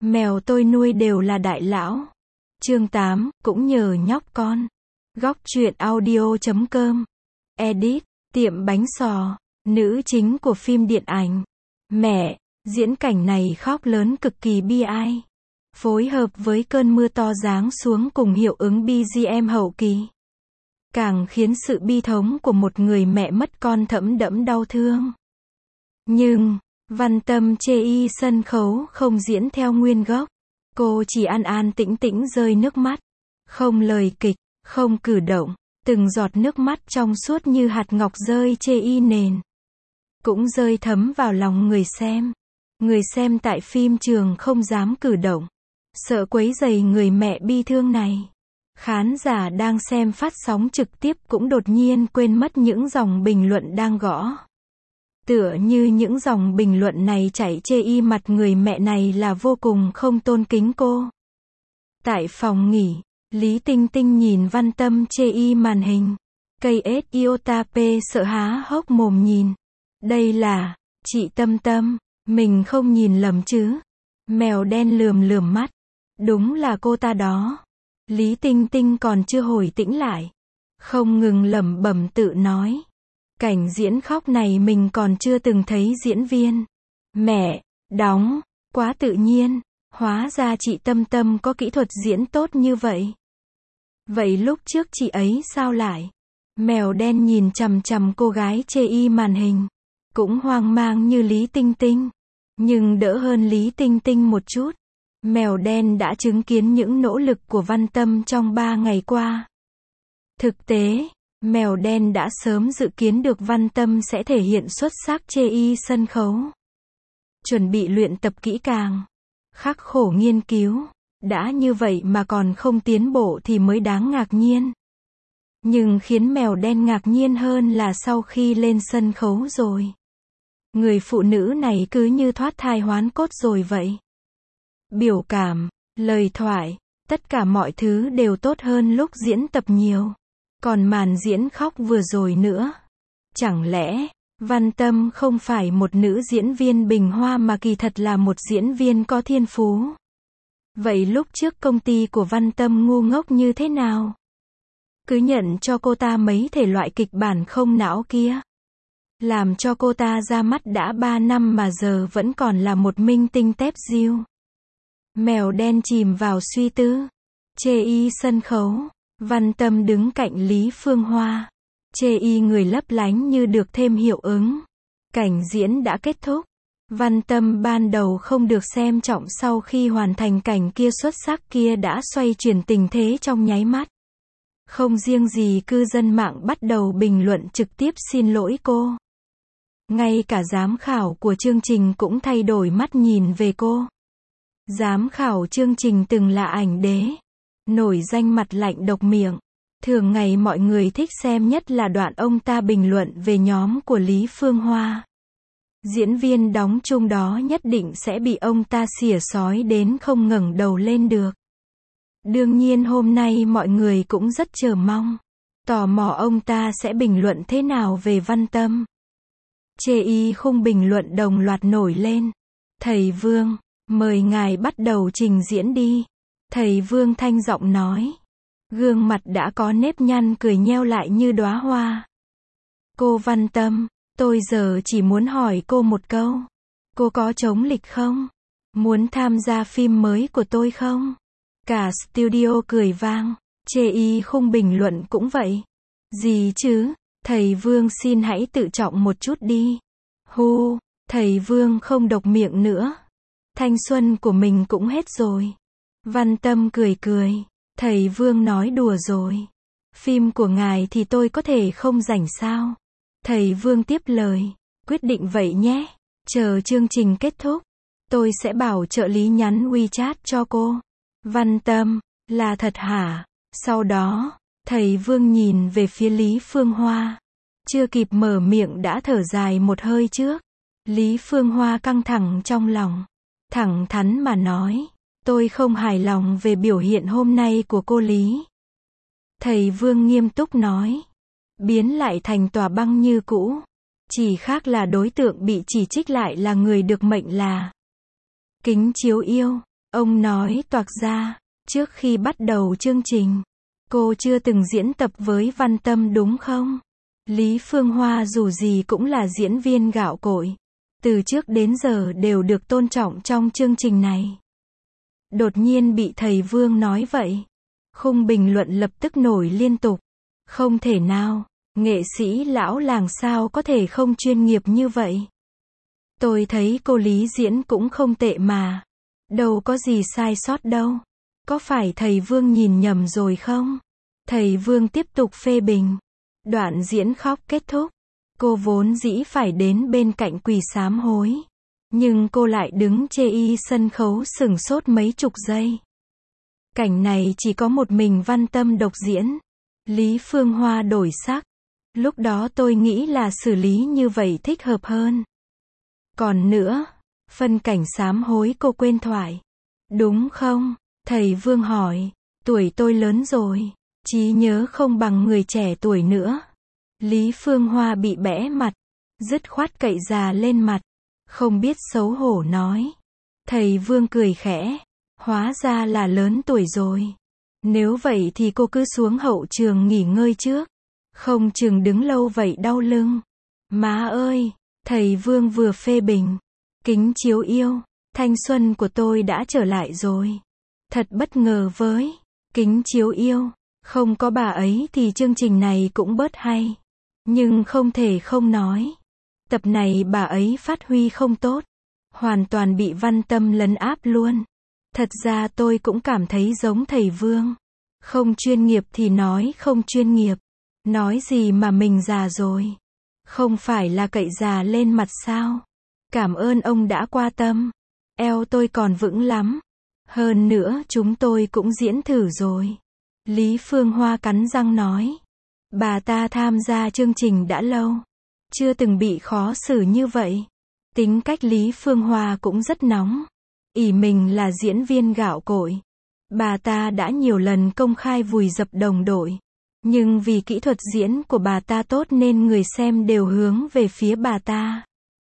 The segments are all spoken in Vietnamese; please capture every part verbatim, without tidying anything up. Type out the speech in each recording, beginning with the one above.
Mèo tôi nuôi đều là đại lão. Chương tám, cũng nhờ nhóc con. Góc truyện audio chấm com. Edit, tiệm bánh sò. Nữ chính của phim điện ảnh. Mẹ, diễn cảnh này khóc lớn cực kỳ bi ai. Phối hợp với cơn mưa to giáng xuống cùng hiệu ứng bê giê em hậu kỳ. Càng khiến sự bi thống của một người mẹ mất con thẫm đẫm đau thương. Nhưng, Văn Tâm chê y sân khấu không diễn theo nguyên gốc. Cô chỉ an an tĩnh tĩnh rơi nước mắt. Không lời kịch, không cử động. Từng giọt nước mắt trong suốt như hạt ngọc rơi chê y nền. Cũng rơi thấm vào lòng người xem. Người xem tại phim trường không dám cử động. Sợ quấy rầy người mẹ bi thương này. Khán giả đang xem phát sóng trực tiếp cũng đột nhiên quên mất những dòng bình luận đang gõ. Tựa như những dòng bình luận này chảy chê y mặt người mẹ này là vô cùng không tôn kính cô. Tại phòng nghỉ, Lý Tinh Tinh nhìn Văn Tâm chê y màn hình. Cây ết iota p sợ há hốc mồm nhìn. Đây là, chị Tâm Tâm, mình không nhìn lầm chứ. Mèo đen lườm lườm mắt. Đúng là cô ta đó. Lý Tinh Tinh còn chưa hồi tĩnh lại. Không ngừng lẩm bẩm tự nói. Cảnh diễn khóc này mình còn chưa từng thấy diễn viên. Mẹ, đóng, quá tự nhiên. Hóa ra chị Tâm Tâm có kỹ thuật diễn tốt như vậy. Vậy lúc trước chị ấy sao lại? Mèo đen nhìn chằm chằm cô gái chê y màn hình. Cũng hoang mang như Lý Tinh Tinh. Nhưng đỡ hơn Lý Tinh Tinh một chút. Mèo đen đã chứng kiến những nỗ lực của Văn Tâm trong ba ngày qua. Thực tế, mèo đen đã sớm dự kiến được Văn Tâm sẽ thể hiện xuất sắc chê y sân khấu. Chuẩn bị luyện tập kỹ càng, khắc khổ nghiên cứu, đã như vậy mà còn không tiến bộ thì mới đáng ngạc nhiên. Nhưng khiến mèo đen ngạc nhiên hơn là sau khi lên sân khấu rồi. Người phụ nữ này cứ như thoát thai hoán cốt rồi vậy. Biểu cảm, lời thoại, tất cả mọi thứ đều tốt hơn lúc diễn tập nhiều. Còn màn diễn khóc vừa rồi nữa. Chẳng lẽ, Văn Tâm không phải một nữ diễn viên bình hoa mà kỳ thật là một diễn viên có thiên phú? Vậy lúc trước công ty của Văn Tâm ngu ngốc như thế nào? Cứ nhận cho cô ta mấy thể loại kịch bản không não kia. Làm cho cô ta ra mắt đã ba năm mà giờ vẫn còn là một minh tinh tép diêu. Mèo đen chìm vào suy tư. Chê y sân khấu. Văn Tâm đứng cạnh Lý Phương Hoa. Chê y người lấp lánh như được thêm hiệu ứng. Cảnh diễn đã kết thúc. Văn Tâm ban đầu không được xem trọng, sau khi hoàn thành cảnh kia xuất sắc kia đã xoay chuyển tình thế trong nháy mắt. Không riêng gì cư dân mạng bắt đầu bình luận trực tiếp xin lỗi cô. Ngay cả giám khảo của chương trình cũng thay đổi mắt nhìn về cô. Giám khảo chương trình từng là ảnh đế. Nổi danh mặt lạnh độc miệng. Thường ngày mọi người thích xem nhất là đoạn ông ta bình luận về nhóm của Lý Phương Hoa. Diễn viên đóng chung đó nhất định sẽ bị ông ta xỉa xói đến không ngẩng đầu lên được. Đương nhiên hôm nay mọi người cũng rất chờ mong. Tò mò ông ta sẽ bình luận thế nào về Văn Tâm. Chê y khung bình luận đồng loạt nổi lên. Thầy Vương, mời ngài bắt đầu trình diễn đi. Thầy Vương thanh giọng nói. Gương mặt đã có nếp nhăn cười nheo lại như đóa hoa. Cô Văn Tâm, tôi giờ chỉ muốn hỏi cô một câu. Cô có trống lịch không? Muốn tham gia phim mới của tôi không? Cả studio cười vang. Chê y khung bình luận cũng vậy. Gì chứ? Thầy Vương xin hãy tự trọng một chút đi. Hu, thầy Vương không độc miệng nữa. Thanh xuân của mình cũng hết rồi. Văn Tâm cười cười. Thầy Vương nói đùa rồi. Phim của ngài thì tôi có thể không rảnh sao? Thầy Vương tiếp lời. Quyết định vậy nhé. Chờ chương trình kết thúc. Tôi sẽ bảo trợ lý nhắn WeChat cho cô. Văn Tâm, là thật hả? Sau đó, thầy Vương nhìn về phía Lý Phương Hoa. Chưa kịp mở miệng đã thở dài một hơi trước. Lý Phương Hoa căng thẳng trong lòng. Thẳng thắn mà nói. Tôi không hài lòng về biểu hiện hôm nay của cô Lý. Thầy Vương nghiêm túc nói. Biến lại thành tòa băng như cũ. Chỉ khác là đối tượng bị chỉ trích lại là người được mệnh là Kính Chiếu Yêu. Ông nói toạc ra, trước khi bắt đầu chương trình, cô chưa từng diễn tập với Văn Tâm đúng không? Lý Phương Hoa dù gì cũng là diễn viên gạo cội, từ trước đến giờ đều được tôn trọng trong chương trình này. Đột nhiên bị thầy Vương nói vậy, khung bình luận lập tức nổi liên tục. Không thể nào, nghệ sĩ lão làng sao có thể không chuyên nghiệp như vậy? Tôi thấy cô Lý diễn cũng không tệ mà. Đâu có gì sai sót đâu. Có phải thầy Vương nhìn nhầm rồi không? Thầy Vương tiếp tục phê bình. Đoạn diễn khóc kết thúc. Cô vốn dĩ phải đến bên cạnh quỳ sám hối. Nhưng cô lại đứng chê y sân khấu sửng sốt mấy chục giây. Cảnh này chỉ có một mình Văn Tâm độc diễn. Lý Phương Hoa đổi sắc. Lúc đó tôi nghĩ là xử lý như vậy thích hợp hơn. Còn nữa, phân cảnh sám hối cô quên thoại. Đúng không? Thầy Vương hỏi. Tuổi tôi lớn rồi, trí nhớ không bằng người trẻ tuổi nữa. Lý Phương Hoa bị bẽ mặt, dứt khoát cậy già lên mặt, không biết xấu hổ nói. Thầy Vương cười khẽ. Hóa ra là lớn tuổi rồi. Nếu vậy thì cô cứ xuống hậu trường nghỉ ngơi trước. Không chừng đứng lâu vậy đau lưng. Má ơi, thầy Vương vừa phê bình. Kính chiếu yêu, thanh xuân của tôi đã trở lại rồi. Thật bất ngờ với Kính chiếu yêu. Không có bà ấy thì chương trình này cũng bớt hay. Nhưng không thể không nói. Tập này bà ấy phát huy không tốt. Hoàn toàn bị Văn Tâm lấn áp luôn. Thật ra tôi cũng cảm thấy giống thầy Vương. Không chuyên nghiệp thì nói không chuyên nghiệp. Nói gì mà mình già rồi. Không phải là cậy già lên mặt sao. Cảm ơn ông đã qua tâm. Eo tôi còn vững lắm. Hơn nữa chúng tôi cũng diễn thử rồi. Lý Phương Hoa cắn răng nói. Bà ta tham gia chương trình đã lâu. Chưa từng bị khó xử như vậy. Tính cách Lý Phương Hoa cũng rất nóng. ỷ mình là diễn viên gạo cội. Bà ta đã nhiều lần công khai vùi dập đồng đội. Nhưng vì kỹ thuật diễn của bà ta tốt nên người xem đều hướng về phía bà ta.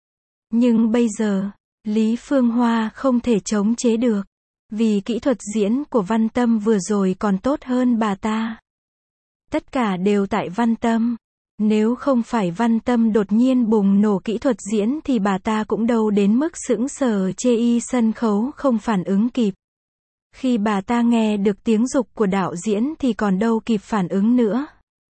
Nhưng bây giờ, Lý Phương Hoa không thể chống chế được. Vì kỹ thuật diễn của Văn Tâm vừa rồi còn tốt hơn bà ta. Tất cả đều tại Văn Tâm. Nếu không phải Văn Tâm đột nhiên bùng nổ kỹ thuật diễn thì bà ta cũng đâu đến mức sững sờ chê y sân khấu không phản ứng kịp. Khi bà ta nghe được tiếng giục của đạo diễn thì còn đâu kịp phản ứng nữa.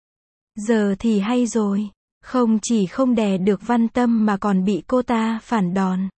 Giờ thì hay rồi. Không chỉ không đè được Văn Tâm mà còn bị cô ta phản đòn.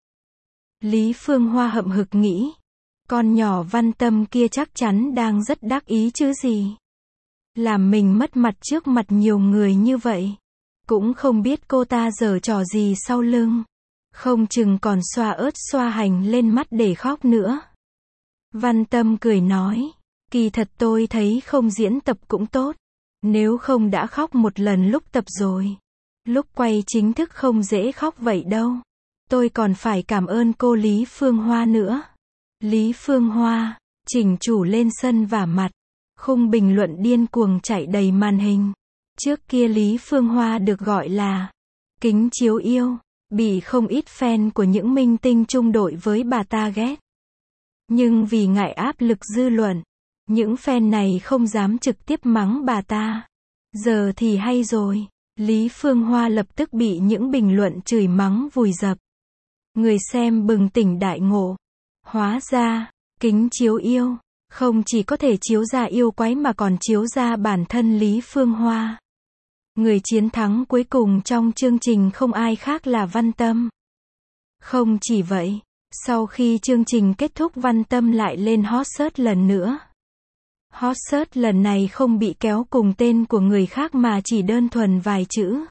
Lý Phương Hoa hậm hực nghĩ. Con nhỏ Văn Tâm kia chắc chắn đang rất đắc ý chứ gì. Làm mình mất mặt trước mặt nhiều người như vậy. Cũng không biết cô ta giở trò gì sau lưng. Không chừng còn xoa ớt xoa hành lên mắt để khóc nữa. Văn Tâm cười nói. Kỳ thật tôi thấy không diễn tập cũng tốt. Nếu không đã khóc một lần lúc tập rồi. Lúc quay chính thức không dễ khóc vậy đâu. Tôi còn phải cảm ơn cô Lý Phương Hoa nữa. Lý Phương Hoa, chỉnh chủ lên sân vả mặt. Khung bình luận điên cuồng chạy đầy màn hình. Trước kia Lý Phương Hoa được gọi là Kính chiếu yêu, bị không ít fan của những minh tinh chung đội với bà ta ghét. Nhưng vì ngại áp lực dư luận, những fan này không dám trực tiếp mắng bà ta. Giờ thì hay rồi, Lý Phương Hoa lập tức bị những bình luận chửi mắng vùi dập. Người xem bừng tỉnh đại ngộ. Hóa ra, Kính chiếu yêu, không chỉ có thể chiếu ra yêu quái mà còn chiếu ra bản thân Lý Phương Hoa. Người chiến thắng cuối cùng trong chương trình không ai khác là Văn Tâm. Không chỉ vậy, sau khi chương trình kết thúc Văn Tâm lại lên hot search lần nữa. Hot search lần này không bị kéo cùng tên của người khác mà chỉ đơn thuần vài chữ.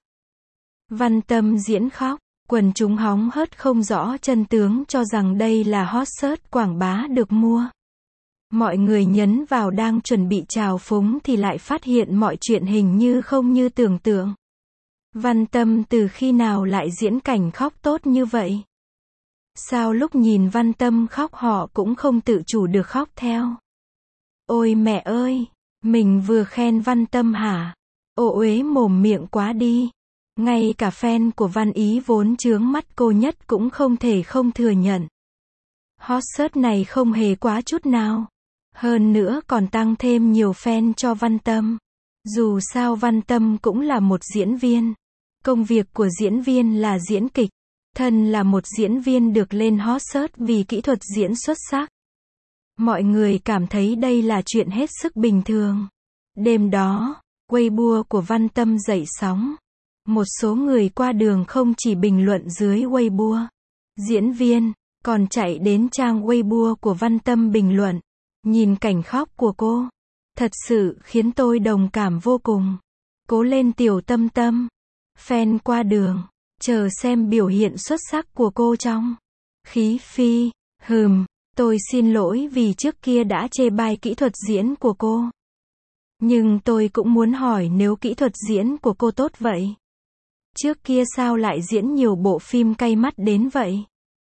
Văn Tâm diễn khóc, quần chúng hóng hớt không rõ chân tướng cho rằng đây là hot search quảng bá được mua. Mọi người nhấn vào đang chuẩn bị trào phúng thì lại phát hiện mọi chuyện hình như không như tưởng tượng. Văn Tâm từ khi nào lại diễn cảnh khóc tốt như vậy? Sao lúc nhìn Văn Tâm khóc họ cũng không tự chủ được khóc theo? Ôi mẹ ơi, mình vừa khen Văn Tâm hả? Ô uế mồm miệng quá đi. Ngay cả fan của Văn Ý vốn chướng mắt cô nhất cũng không thể không thừa nhận. Hot search này không hề quá chút nào. Hơn nữa còn tăng thêm nhiều fan cho Văn Tâm. Dù sao Văn Tâm cũng là một diễn viên. Công việc của diễn viên là diễn kịch. Thân là một diễn viên được lên hot search vì kỹ thuật diễn xuất sắc. Mọi người cảm thấy đây là chuyện hết sức bình thường. Đêm đó, Weibo của Văn Tâm dậy sóng. Một số người qua đường không chỉ bình luận dưới Weibo diễn viên, còn chạy đến trang Weibo của Văn Tâm bình luận. Nhìn cảnh khóc của cô, thật sự khiến tôi đồng cảm vô cùng. Cố lên Tiểu Tâm Tâm. Fan qua đường, chờ xem biểu hiện xuất sắc của cô trong Khí Phi. Hừm, tôi xin lỗi vì trước kia đã chê bai kỹ thuật diễn của cô. Nhưng tôi cũng muốn hỏi, nếu kỹ thuật diễn của cô tốt vậy, trước kia sao lại diễn nhiều bộ phim cay mắt đến vậy?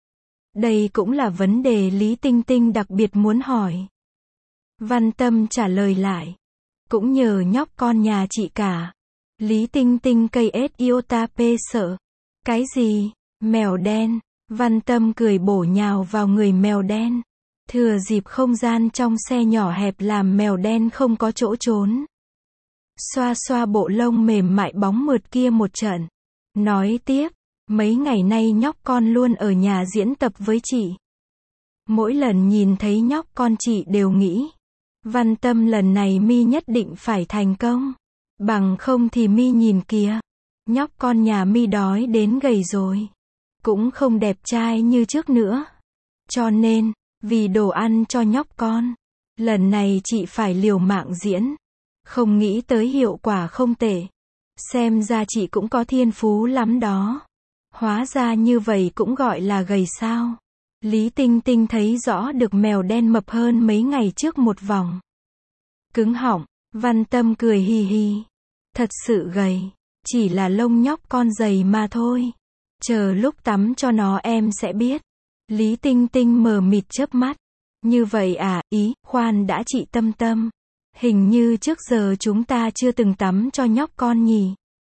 Đây cũng là vấn đề Lý Tinh Tinh đặc biệt muốn hỏi. Văn Tâm trả lời lại. Cũng nhờ nhóc con nhà chị cả. Lý Tinh Tinh cây ết iota p sợ. Cái gì? Mèo đen. Văn Tâm cười bổ nhào vào người mèo đen. Thừa dịp không gian trong xe nhỏ hẹp làm mèo đen không có chỗ trốn. Xoa xoa bộ lông mềm mại bóng mượt kia một trận. Nói tiếp, mấy ngày nay nhóc con luôn ở nhà diễn tập với chị. Mỗi lần nhìn thấy nhóc con chị đều nghĩ, Văn Tâm lần này mi nhất định phải thành công. Bằng không thì mi nhìn kìa, nhóc con nhà mi đói đến gầy rồi. Cũng không đẹp trai như trước nữa. Cho nên, vì đồ ăn cho nhóc con, lần này chị phải liều mạng diễn. Không nghĩ tới hiệu quả không tệ. Xem ra chị cũng có thiên phú lắm đó. Hóa ra như vậy cũng gọi là gầy sao. Lý Tinh Tinh thấy rõ được mèo đen mập hơn mấy ngày trước một vòng. Cứng họng, Văn Tâm cười hì hì. Thật sự gầy, chỉ là lông nhóc con dày mà thôi. Chờ lúc tắm cho nó em sẽ biết. Lý Tinh Tinh mờ mịt chớp mắt. Như vậy à, ý, khoan đã chị Tâm Tâm. Hình như trước giờ chúng ta chưa từng tắm cho nhóc con nhỉ.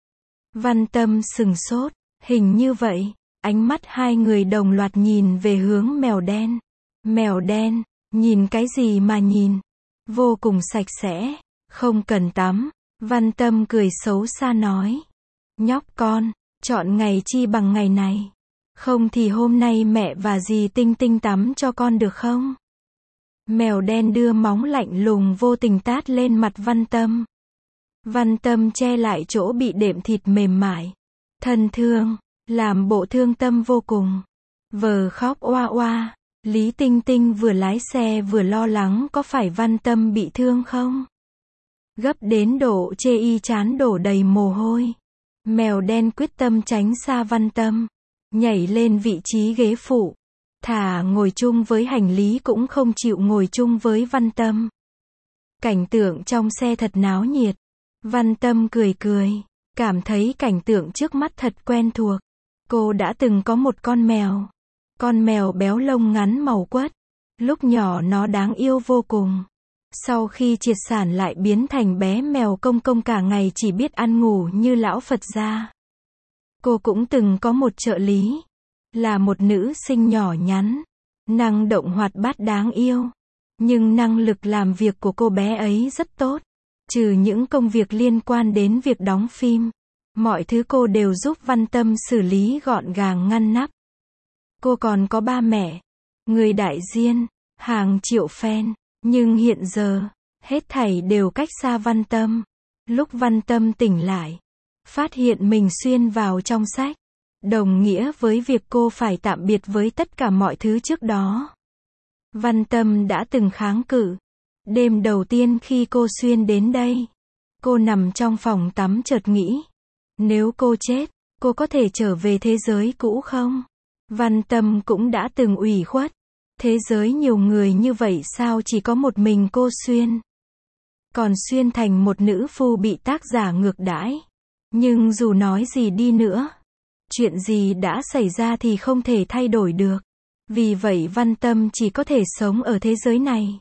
Văn Tâm sừng sốt. Hình như vậy. Ánh mắt hai người đồng loạt nhìn về hướng mèo đen. Mèo đen, nhìn cái gì mà nhìn? Vô cùng sạch sẽ. Không cần tắm. Văn Tâm cười xấu xa nói. Nhóc con, chọn ngày chi bằng ngày này. Không thì hôm nay mẹ và dì Tinh Tinh tắm cho con được không? Mèo đen đưa móng lạnh lùng vô tình tát lên mặt Văn Tâm. Văn Tâm che lại chỗ bị đệm thịt mềm mại. Thân thương, làm bộ thương tâm vô cùng. Vờ khóc oa oa. Lý Tinh Tinh vừa lái xe vừa lo lắng có phải Văn Tâm bị thương không? Gấp đến độ chê y chán đổ đầy mồ hôi. Mèo đen quyết tâm tránh xa Văn Tâm. Nhảy lên vị trí ghế phụ. Thà ngồi chung với hành lý cũng không chịu ngồi chung với Văn Tâm. Cảnh tượng trong xe thật náo nhiệt. Văn Tâm cười cười. Cảm thấy cảnh tượng trước mắt thật quen thuộc. Cô đã từng có một con mèo. Con mèo béo lông ngắn màu quất. Lúc nhỏ nó đáng yêu vô cùng. Sau khi triệt sản lại biến thành bé mèo công công cả ngày chỉ biết ăn ngủ như lão Phật gia. Cô cũng từng có một trợ lý. Là một nữ sinh nhỏ nhắn. Năng động hoạt bát đáng yêu. Nhưng năng lực làm việc của cô bé ấy rất tốt. Trừ những công việc liên quan đến việc đóng phim. Mọi thứ cô đều giúp Văn Tâm xử lý gọn gàng ngăn nắp. Cô còn có ba mẹ. Người đại diện. Hàng triệu fan. Nhưng hiện giờ, hết thảy đều cách xa Văn Tâm. Lúc Văn Tâm tỉnh lại, phát hiện mình xuyên vào trong sách. Đồng nghĩa với việc cô phải tạm biệt với tất cả mọi thứ trước đó. Văn Tâm đã từng kháng cự. Đêm đầu tiên khi cô xuyên đến đây, cô nằm trong phòng tắm chợt nghĩ. Nếu cô chết, cô có thể trở về thế giới cũ không? Văn Tâm cũng đã từng ủy khuất. Thế giới nhiều người như vậy sao chỉ có một mình cô xuyên? Còn xuyên thành một nữ phu bị tác giả ngược đãi. Nhưng dù nói gì đi nữa, chuyện gì đã xảy ra thì không thể thay đổi được. Vì vậy Văn Tâm chỉ có thể sống ở thế giới này.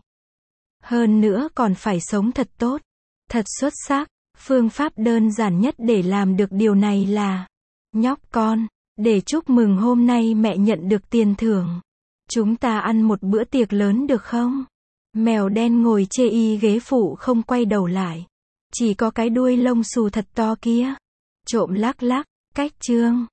Hơn nữa còn phải sống thật tốt, thật xuất sắc. Phương pháp đơn giản nhất để làm được điều này là: nhóc con, để chúc mừng hôm nay mẹ nhận được tiền thưởng. Chúng ta ăn một bữa tiệc lớn được không? Mèo đen ngồi chê y ghế phụ không quay đầu lại. Chỉ có cái đuôi lông xù thật to kia. Trộm lác lác, cách chương.